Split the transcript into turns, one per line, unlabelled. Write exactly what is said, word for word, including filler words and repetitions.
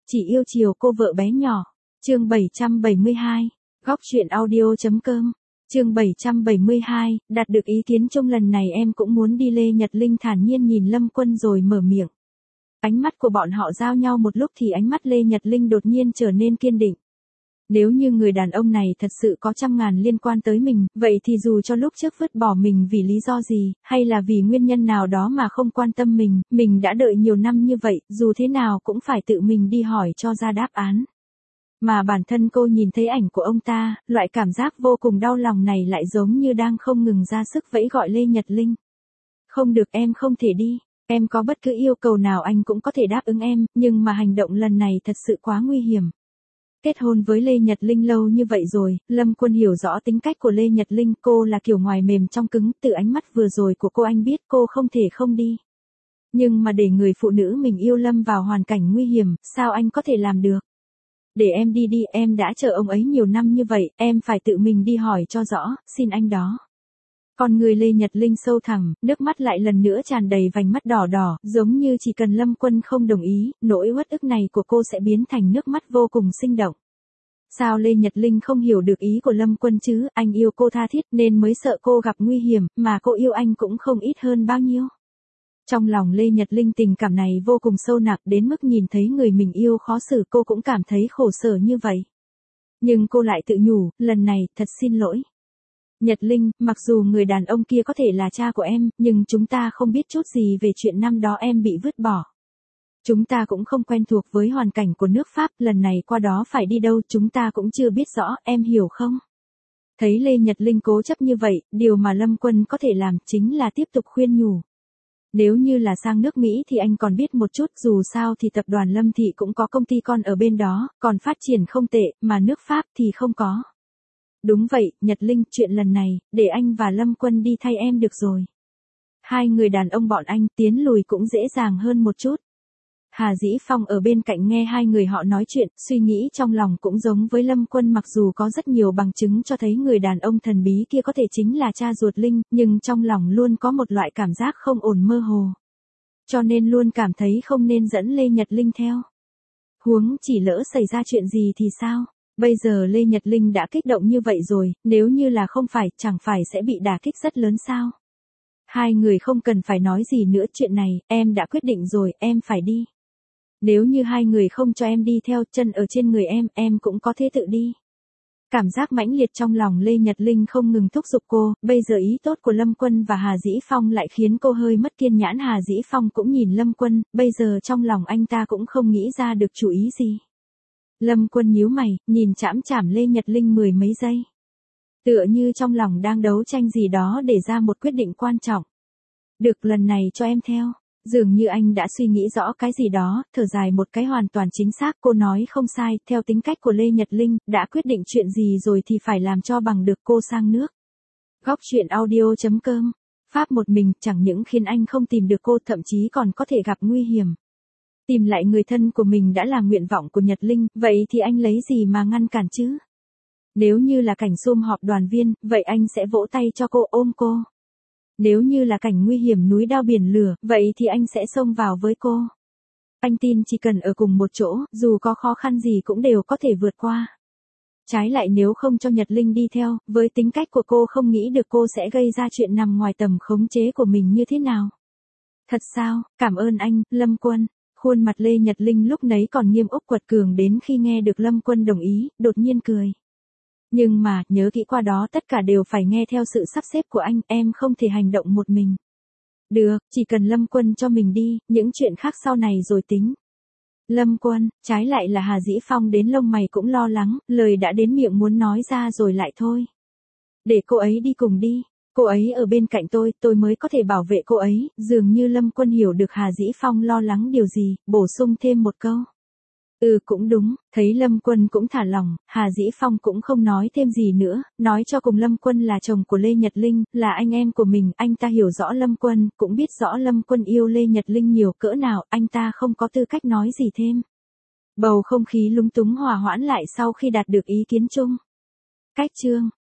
Chỉ yêu chiều cô vợ bé nhỏ. Chương bảy trăm bảy mươi hai. Góc truyện audio.com. Chương bảy trăm bảy mươi hai, đạt được ý kiến chung lần này em cũng muốn đi. Lê Nhật Linh thản nhiên nhìn Lâm Quân rồi mở miệng. Ánh mắt của bọn họ giao nhau một lúc thì ánh mắt Lê Nhật Linh đột nhiên trở nên kiên định. Nếu như người đàn ông này thật sự có trăm ngàn liên quan tới mình, vậy thì dù cho lúc trước vứt bỏ mình vì lý do gì, hay là vì nguyên nhân nào đó mà không quan tâm mình, mình đã đợi nhiều năm như vậy, dù thế nào cũng phải tự mình đi hỏi cho ra đáp án. Mà bản thân cô nhìn thấy ảnh của ông ta, loại cảm giác vô cùng đau lòng này lại giống như đang không ngừng ra sức vẫy gọi Lê Nhật Linh. Không được, em không thể đi. Em có bất cứ yêu cầu nào anh cũng có thể đáp ứng em, nhưng mà hành động lần này thật sự quá nguy hiểm. Kết hôn với Lê Nhật Linh lâu như vậy rồi, Lâm Quân hiểu rõ tính cách của Lê Nhật Linh, cô là kiểu ngoài mềm trong cứng, từ ánh mắt vừa rồi của cô anh biết cô không thể không đi. Nhưng mà để người phụ nữ mình yêu lâm vào hoàn cảnh nguy hiểm, sao anh có thể làm được? Để em đi đi, em đã chờ ông ấy nhiều năm như vậy, em phải tự mình đi hỏi cho rõ, xin anh đó. Con người Lê Nhật Linh sâu thẳm, nước mắt lại lần nữa tràn đầy vành mắt đỏ đỏ, giống như chỉ cần Lâm Quân không đồng ý, nỗi uất ức này của cô sẽ biến thành nước mắt vô cùng sinh động. Sao Lê Nhật Linh không hiểu được ý của Lâm Quân chứ, anh yêu cô tha thiết nên mới sợ cô gặp nguy hiểm, mà cô yêu anh cũng không ít hơn bao nhiêu. Trong lòng Lê Nhật Linh tình cảm này vô cùng sâu nặng đến mức nhìn thấy người mình yêu khó xử cô cũng cảm thấy khổ sở như vậy. Nhưng cô lại tự nhủ, lần này, thật xin lỗi. Nhật Linh, mặc dù người đàn ông kia có thể là cha của em, nhưng chúng ta không biết chút gì về chuyện năm đó em bị vứt bỏ. Chúng ta cũng không quen thuộc với hoàn cảnh của nước Pháp, lần này qua đó phải đi đâu chúng ta cũng chưa biết rõ, em hiểu không? Thấy Lê Nhật Linh cố chấp như vậy, điều mà Lâm Quân có thể làm chính là tiếp tục khuyên nhủ. Nếu như là sang nước Mỹ thì anh còn biết một chút, dù sao thì tập đoàn Lâm Thị cũng có công ty con ở bên đó, còn phát triển không tệ, mà nước Pháp thì không có. Đúng vậy, Nhật Linh, chuyện lần này, để anh và Lâm Quân đi thay em được rồi. Hai người đàn ông bọn anh tiến lùi cũng dễ dàng hơn một chút. Hà Dĩ Phong ở bên cạnh nghe hai người họ nói chuyện, suy nghĩ trong lòng cũng giống với Lâm Quân, mặc dù có rất nhiều bằng chứng cho thấy người đàn ông thần bí kia có thể chính là cha ruột Linh, nhưng trong lòng luôn có một loại cảm giác không ổn mơ hồ. Cho nên luôn cảm thấy không nên dẫn Lê Nhật Linh theo. Huống chỉ lỡ xảy ra chuyện gì thì sao? Bây giờ Lê Nhật Linh đã kích động như vậy rồi, nếu như là không phải, chẳng phải sẽ bị đả kích rất lớn sao? Hai người không cần phải nói gì nữa, chuyện này, em đã quyết định rồi, em phải đi. Nếu như hai người không cho em đi theo, chân ở trên người em, em cũng có thể tự đi. Cảm giác mãnh liệt trong lòng Lê Nhật Linh không ngừng thúc giục cô, bây giờ ý tốt của Lâm Quân và Hà Dĩ Phong lại khiến cô hơi mất kiên nhãn. Hà Dĩ Phong cũng nhìn Lâm Quân, bây giờ trong lòng anh ta cũng không nghĩ ra được chủ ý gì. Lâm Quân nhíu mày, nhìn chằm chằm Lê Nhật Linh mười mấy giây. Tựa như trong lòng đang đấu tranh gì đó để ra một quyết định quan trọng. Được, lần này cho em theo. Dường như anh đã suy nghĩ rõ cái gì đó, thở dài một cái hoàn toàn chính xác, cô nói không sai, theo tính cách của Lê Nhật Linh, đã quyết định chuyện gì rồi thì phải làm cho bằng được. Cô sang nước. Góc truyện audio.com. Pháp một mình chẳng những khiến anh không tìm được cô, thậm chí còn có thể gặp nguy hiểm. Tìm lại người thân của mình đã là nguyện vọng của Nhật Linh, vậy thì anh lấy gì mà ngăn cản chứ? Nếu như là cảnh sum họp đoàn viên, vậy anh sẽ vỗ tay cho cô, ôm cô. Nếu như là cảnh nguy hiểm núi đao biển lửa, vậy thì anh sẽ xông vào với cô. Anh tin chỉ cần ở cùng một chỗ, dù có khó khăn gì cũng đều có thể vượt qua. Trái lại nếu không cho Nhật Linh đi theo, với tính cách của cô không nghĩ được cô sẽ gây ra chuyện nằm ngoài tầm khống chế của mình như thế nào. Thật sao, cảm ơn anh, Lâm Quân. Khuôn mặt Lê Nhật Linh lúc nấy còn nghiêm úc quật cường đến khi nghe được Lâm Quân đồng ý, đột nhiên cười. Nhưng mà, nhớ kỹ qua đó tất cả đều phải nghe theo sự sắp xếp của anh, em không thể hành động một mình. Được, chỉ cần Lâm Quân cho mình đi, những chuyện khác sau này rồi tính. Lâm Quân, trái lại là Hà Dĩ Phong đến lông mày cũng lo lắng, lời đã đến miệng muốn nói ra rồi lại thôi. Để cô ấy đi cùng đi. Cô ấy ở bên cạnh tôi, tôi mới có thể bảo vệ cô ấy. Dường như Lâm Quân hiểu được Hà Dĩ Phong lo lắng điều gì, bổ sung thêm một câu. Ừ cũng đúng, thấy Lâm Quân cũng thả lỏng, Hà Dĩ Phong cũng không nói thêm gì nữa, nói cho cùng Lâm Quân là chồng của Lê Nhật Linh, là anh em của mình, anh ta hiểu rõ Lâm Quân, cũng biết rõ Lâm Quân yêu Lê Nhật Linh nhiều cỡ nào, anh ta không có tư cách nói gì thêm. Bầu không khí lúng túng hòa hoãn lại sau khi đạt được ý kiến chung. Cách chương